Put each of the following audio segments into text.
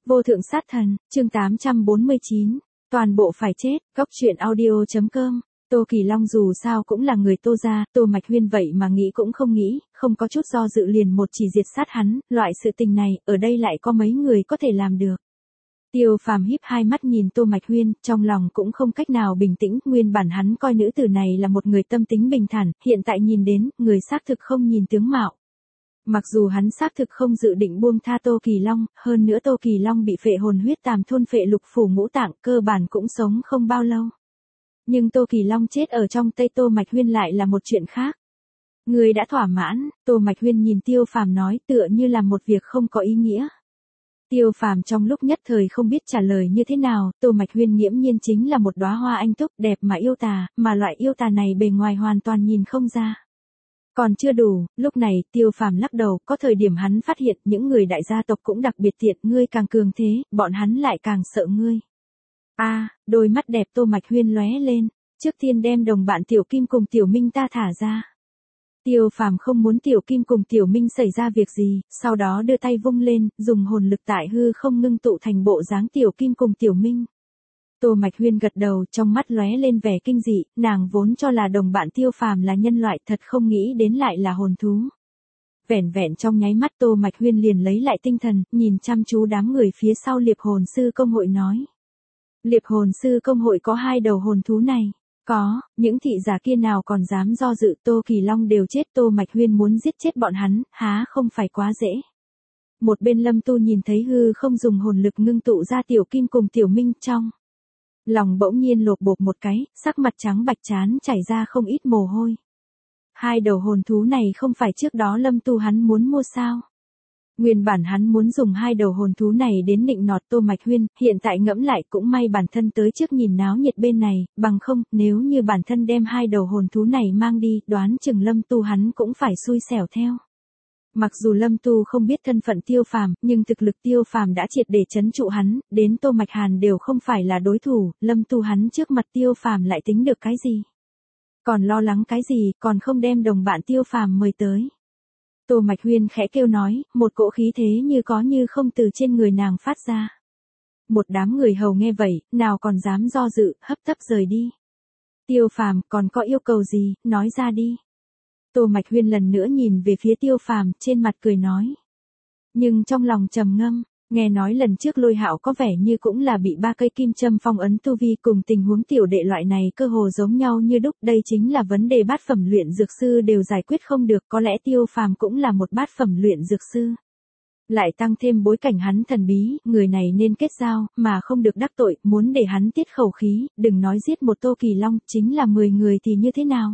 Vô thượng sát thần, chương 849, toàn bộ phải chết, góc truyện audio.com. Tô Kỳ Long dù sao cũng là người Tô gia, Tô Mạch Huyên vậy mà nghĩ cũng không nghĩ, không có chút do dự liền một chỉ diệt sát hắn, loại sự tình này, ở đây lại có mấy người có thể làm được. Tiêu Phàm híp hai mắt nhìn Tô Mạch Huyên, trong lòng cũng không cách nào bình tĩnh, nguyên bản hắn coi nữ tử này là một người tâm tính bình thản, hiện tại nhìn đến, người xác thực không nhìn tướng mạo. Mặc dù hắn xác thực không dự định buông tha Tô Kỳ Long, hơn nữa Tô Kỳ Long bị phệ hồn huyết tàm thôn phệ lục phủ ngũ tạng, cơ bản cũng sống không bao lâu. Nhưng Tô Kỳ Long chết ở trong tay Tô Mạch Huyên lại là một chuyện khác. Người đã thỏa mãn, Tô Mạch Huyên nhìn Tiêu Phàm nói tựa như là một việc không có ý nghĩa. Tiêu Phàm trong lúc nhất thời không biết trả lời như thế nào, Tô Mạch Huyên nghiễm nhiên chính là một đóa hoa anh túc đẹp mà yêu tà, mà loại yêu tà này bề ngoài hoàn toàn nhìn không ra. Còn chưa đủ, lúc này Tiêu Phàm lắc đầu, có thời điểm hắn phát hiện những người đại gia tộc cũng đặc biệt thiện, ngươi càng cường thế, bọn hắn lại càng sợ ngươi. Đôi mắt đẹp Tô Mạch Huyên lóe lên, trước tiên đem đồng bạn Tiểu Kim cùng Tiểu Minh ta thả ra. Tiêu Phàm không muốn Tiểu Kim cùng Tiểu Minh xảy ra việc gì, sau đó đưa tay vung lên, dùng hồn lực tại hư không ngưng tụ thành bộ dáng Tiểu Kim cùng Tiểu Minh. Tô Mạch Huyên gật đầu, trong mắt lóe lên vẻ kinh dị, nàng vốn cho là đồng bạn Tiêu Phàm là nhân loại, thật không nghĩ đến lại là hồn thú. Vẻn vẹn trong nháy mắt Tô Mạch Huyên liền lấy lại tinh thần, nhìn chăm chú đám người phía sau Liệp Hồn Sư Công hội nói. Liệp Hồn Sư Công hội có 2 đầu hồn thú này. Có, những thị giả kia nào còn dám do dự, Tô Kỳ Long đều chết, Tô Mạch Huyên muốn giết chết bọn hắn, há không phải quá dễ. Một bên Lâm Tu nhìn thấy hư không dùng hồn lực ngưng tụ ra Tiểu Kim cùng Tiểu Minh trong. Lòng bỗng nhiên lột bột một cái, sắc mặt trắng bạch chán chảy ra không ít mồ hôi. 2 đầu hồn thú này không phải trước đó Lâm Tu hắn muốn mua sao? Nguyên bản hắn muốn dùng 2 đầu hồn thú này đến nịnh nọt Tô Mạch Huyên, hiện tại ngẫm lại cũng may bản thân tới trước nhìn náo nhiệt bên này, bằng không, nếu như bản thân đem 2 đầu hồn thú này mang đi, đoán chừng Lâm Tu hắn cũng phải xui xẻo theo. Mặc dù Lâm Tu không biết thân phận Tiêu Phàm, nhưng thực lực Tiêu Phàm đã triệt để trấn trụ hắn, đến Tô Mạch Hàn đều không phải là đối thủ, Lâm Tu hắn trước mặt Tiêu Phàm lại tính được cái gì? Còn lo lắng cái gì, còn không đem đồng bạn Tiêu Phàm mời tới. Tô Mạch Huyên khẽ kêu nói, một cỗ khí thế như có như không từ trên người nàng phát ra. Một đám người hầu nghe vậy, nào còn dám do dự, hấp tấp rời đi. Tiêu Phàm, còn có yêu cầu gì, nói ra đi. Tô Mạch Huyên lần nữa nhìn về phía Tiêu Phàm, trên mặt cười nói. Nhưng trong lòng trầm ngâm, nghe nói lần trước Lôi Hạo có vẻ như cũng là bị 3 cây kim châm phong ấn tu vi, cùng tình huống tiểu đệ loại này cơ hồ giống nhau như đúc, đây chính là vấn đề bát phẩm luyện dược sư đều giải quyết không được, có lẽ Tiêu Phàm cũng là một bát phẩm luyện dược sư. Lại tăng thêm bối cảnh hắn thần bí, người này nên kết giao, mà không được đắc tội, muốn để hắn tiết khẩu khí, đừng nói giết một Tô Kỳ Long, chính là 10 người thì như thế nào?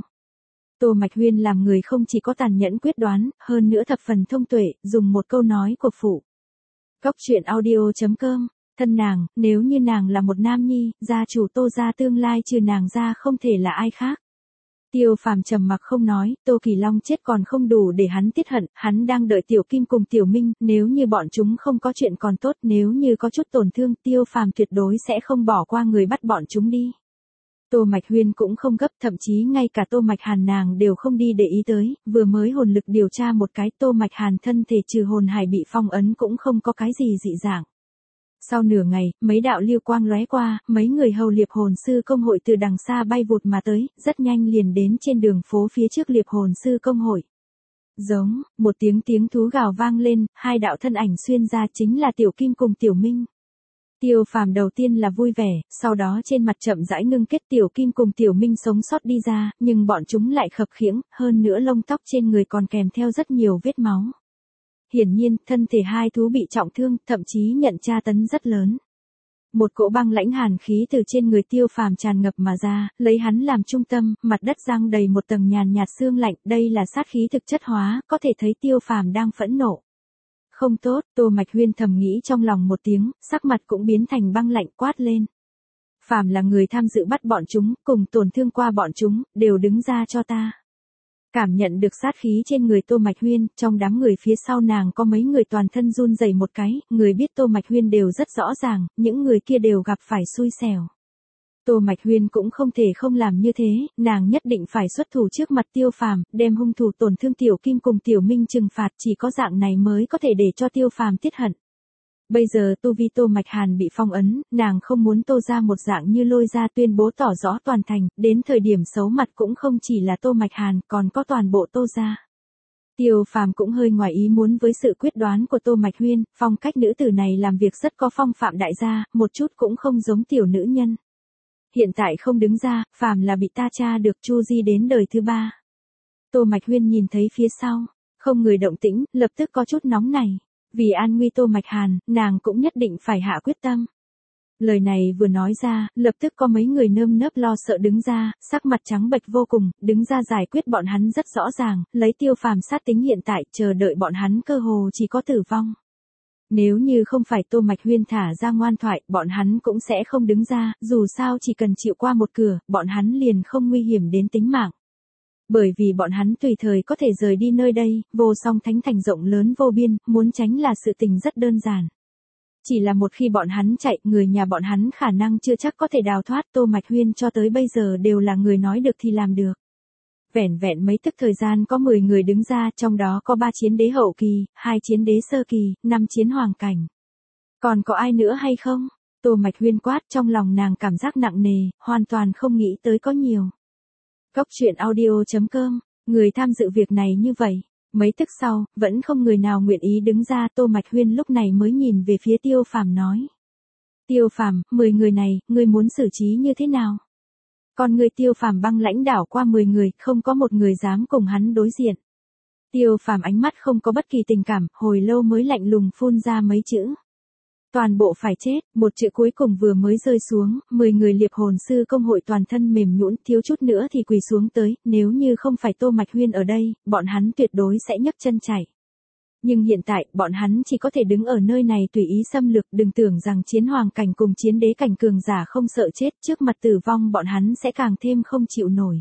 Tô Mạch Huyên làm người không chỉ có tàn nhẫn quyết đoán, hơn nữa thập phần thông tuệ, dùng một câu nói của phụ. Góc truyện audio.com, thân nàng, nếu như nàng là một nam nhi, gia chủ Tô gia tương lai trừ nàng ra không thể là ai khác. Tiêu Phàm trầm mặc không nói, Tô Kỳ Long chết còn không đủ để hắn tiết hận, hắn đang đợi Tiểu Kim cùng Tiểu Minh, nếu như bọn chúng không có chuyện còn tốt, nếu như có chút tổn thương, Tiêu Phàm tuyệt đối sẽ không bỏ qua người bắt bọn chúng đi. Tô Mạch Huyên cũng không gấp, thậm chí ngay cả Tô Mạch Hàn nàng đều không đi để ý tới, vừa mới hồn lực điều tra một cái, Tô Mạch Hàn thân thể trừ hồn hải bị phong ấn cũng không có cái gì dị dạng. Sau nửa ngày, mấy đạo lưu quang lóe qua, mấy người hầu Liệp Hồn Sư Công hội từ đằng xa bay vụt mà tới, rất nhanh liền đến trên đường phố phía trước Liệp Hồn Sư Công hội. Giống, một tiếng thú gào vang lên, 2 đạo thân ảnh xuyên ra chính là Tiểu Kim cùng Tiểu Minh. Tiêu Phàm đầu tiên là vui vẻ, sau đó trên mặt chậm rãi ngưng kết, Tiểu Kim cùng Tiểu Minh sống sót đi ra, nhưng bọn chúng lại khập khiễng, hơn nữa lông tóc trên người còn kèm theo rất nhiều vết máu. Hiển nhiên, thân thể 2 thú bị trọng thương, thậm chí nhận tra tấn rất lớn. Một cỗ băng lãnh hàn khí từ trên người Tiêu Phàm tràn ngập mà ra, lấy hắn làm trung tâm, mặt đất giăng đầy một tầng nhàn nhạt sương lạnh, đây là sát khí thực chất hóa, có thể thấy Tiêu Phàm đang phẫn nộ. Không tốt, Tô Mạch Huyên thầm nghĩ trong lòng một tiếng, sắc mặt cũng biến thành băng lạnh, quát lên. Phàm là người tham dự bắt bọn chúng, cùng tổn thương qua bọn chúng, đều đứng ra cho ta. Cảm nhận được sát khí trên người Tô Mạch Huyên, trong đám người phía sau nàng có mấy người toàn thân run rẩy một cái, người biết Tô Mạch Huyên đều rất rõ ràng, những người kia đều gặp phải xui xẻo. Tô Mạch Huyên cũng không thể không làm như thế, nàng nhất định phải xuất thủ trước mặt Tiêu Phàm, đem hung thủ tổn thương Tiểu Kim cùng Tiểu Minh trừng phạt, chỉ có dạng này mới có thể để cho Tiêu Phàm tiết hận. Bây giờ tu vi Tô Mạch Hàn bị phong ấn, nàng không muốn Tô gia một dạng như Lôi gia tuyên bố tỏ rõ toàn thành, đến thời điểm xấu mặt cũng không chỉ là Tô Mạch Hàn, còn có toàn bộ Tô gia. Tiêu Phàm cũng hơi ngoài ý muốn với sự quyết đoán của Tô Mạch Huyên, phong cách nữ tử này làm việc rất có phong phạm đại gia, một chút cũng không giống tiểu nữ nhân. Hiện tại không đứng ra, Phàm là bị ta tra được Chu Di đến đời thứ 3. Tô Mạch Huyên nhìn thấy phía sau, không người động tĩnh, lập tức có chút nóng này. Vì an nguy Tô Mạch Hàn, nàng cũng nhất định phải hạ quyết tâm. Lời này vừa nói ra, lập tức có mấy người nơm nớp lo sợ đứng ra, sắc mặt trắng bệch vô cùng, đứng ra giải quyết bọn hắn rất rõ ràng, lấy Tiêu Phàm sát tính hiện tại, chờ đợi bọn hắn cơ hồ chỉ có tử vong. Nếu như không phải Tô Mạch Huyên thả ra ngoan thoại, bọn hắn cũng sẽ không đứng ra, dù sao chỉ cần chịu qua một cửa, bọn hắn liền không nguy hiểm đến tính mạng. Bởi vì bọn hắn tùy thời có thể rời đi nơi đây, vô song thánh thành rộng lớn vô biên, muốn tránh là sự tình rất đơn giản. Chỉ là một khi bọn hắn chạy, người nhà bọn hắn khả năng chưa chắc có thể đào thoát. Tô Mạch Huyên cho tới bây giờ đều là người nói được thì làm được. Vẻn vẹn mấy tức thời gian có 10 người đứng ra, trong đó có 3 chiến đế hậu kỳ, 2 chiến đế sơ kỳ, 5 chiến hoàng cảnh. Còn có ai nữa hay không? Tô Mạch Huyên quát, trong lòng nàng cảm giác nặng nề, hoàn toàn không nghĩ tới có nhiều. Cốc truyện audio.com, người tham dự việc này như vậy. Mấy tức sau, vẫn không người nào nguyện ý đứng ra. Tô Mạch Huyên lúc này mới nhìn về phía Tiêu Phàm nói. Tiêu Phàm, 10 người này, ngươi muốn xử trí như thế nào? Còn người Tiêu Phàm băng lãnh đảo qua 10 người, không có một người dám cùng hắn đối diện. Tiêu Phàm ánh mắt không có bất kỳ tình cảm, hồi lâu mới lạnh lùng phun ra mấy chữ. Toàn bộ phải chết, một chữ cuối cùng vừa mới rơi xuống, 10 người liệp hồn sư công hội toàn thân mềm nhũn, thiếu chút nữa thì quỳ xuống tới, nếu như không phải Tô Mạch Huyên ở đây, bọn hắn tuyệt đối sẽ nhấc chân chạy. Nhưng hiện tại, bọn hắn chỉ có thể đứng ở nơi này tùy ý xâm lược, đừng tưởng rằng chiến hoàng cảnh cùng chiến đế cảnh cường giả không sợ chết, trước mặt tử vong bọn hắn sẽ càng thêm không chịu nổi.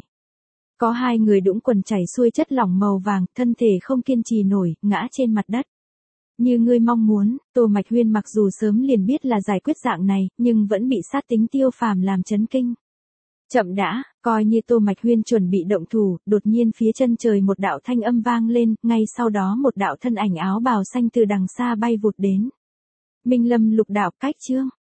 Có 2 người đũng quần chảy xuôi chất lỏng màu vàng, thân thể không kiên trì nổi, ngã trên mặt đất. Như ngươi mong muốn, Tô Mạch Huyên mặc dù sớm liền biết là giải quyết dạng này, nhưng vẫn bị sát tính Tiêu Phàm làm chấn kinh. Chậm đã, coi như Tô Mạch Huyên chuẩn bị động thủ, đột nhiên phía chân trời một đạo thanh âm vang lên, ngay sau đó một đạo thân ảnh áo bào xanh từ đằng xa bay vụt đến. Minh Lâm Lục Đạo cách chương.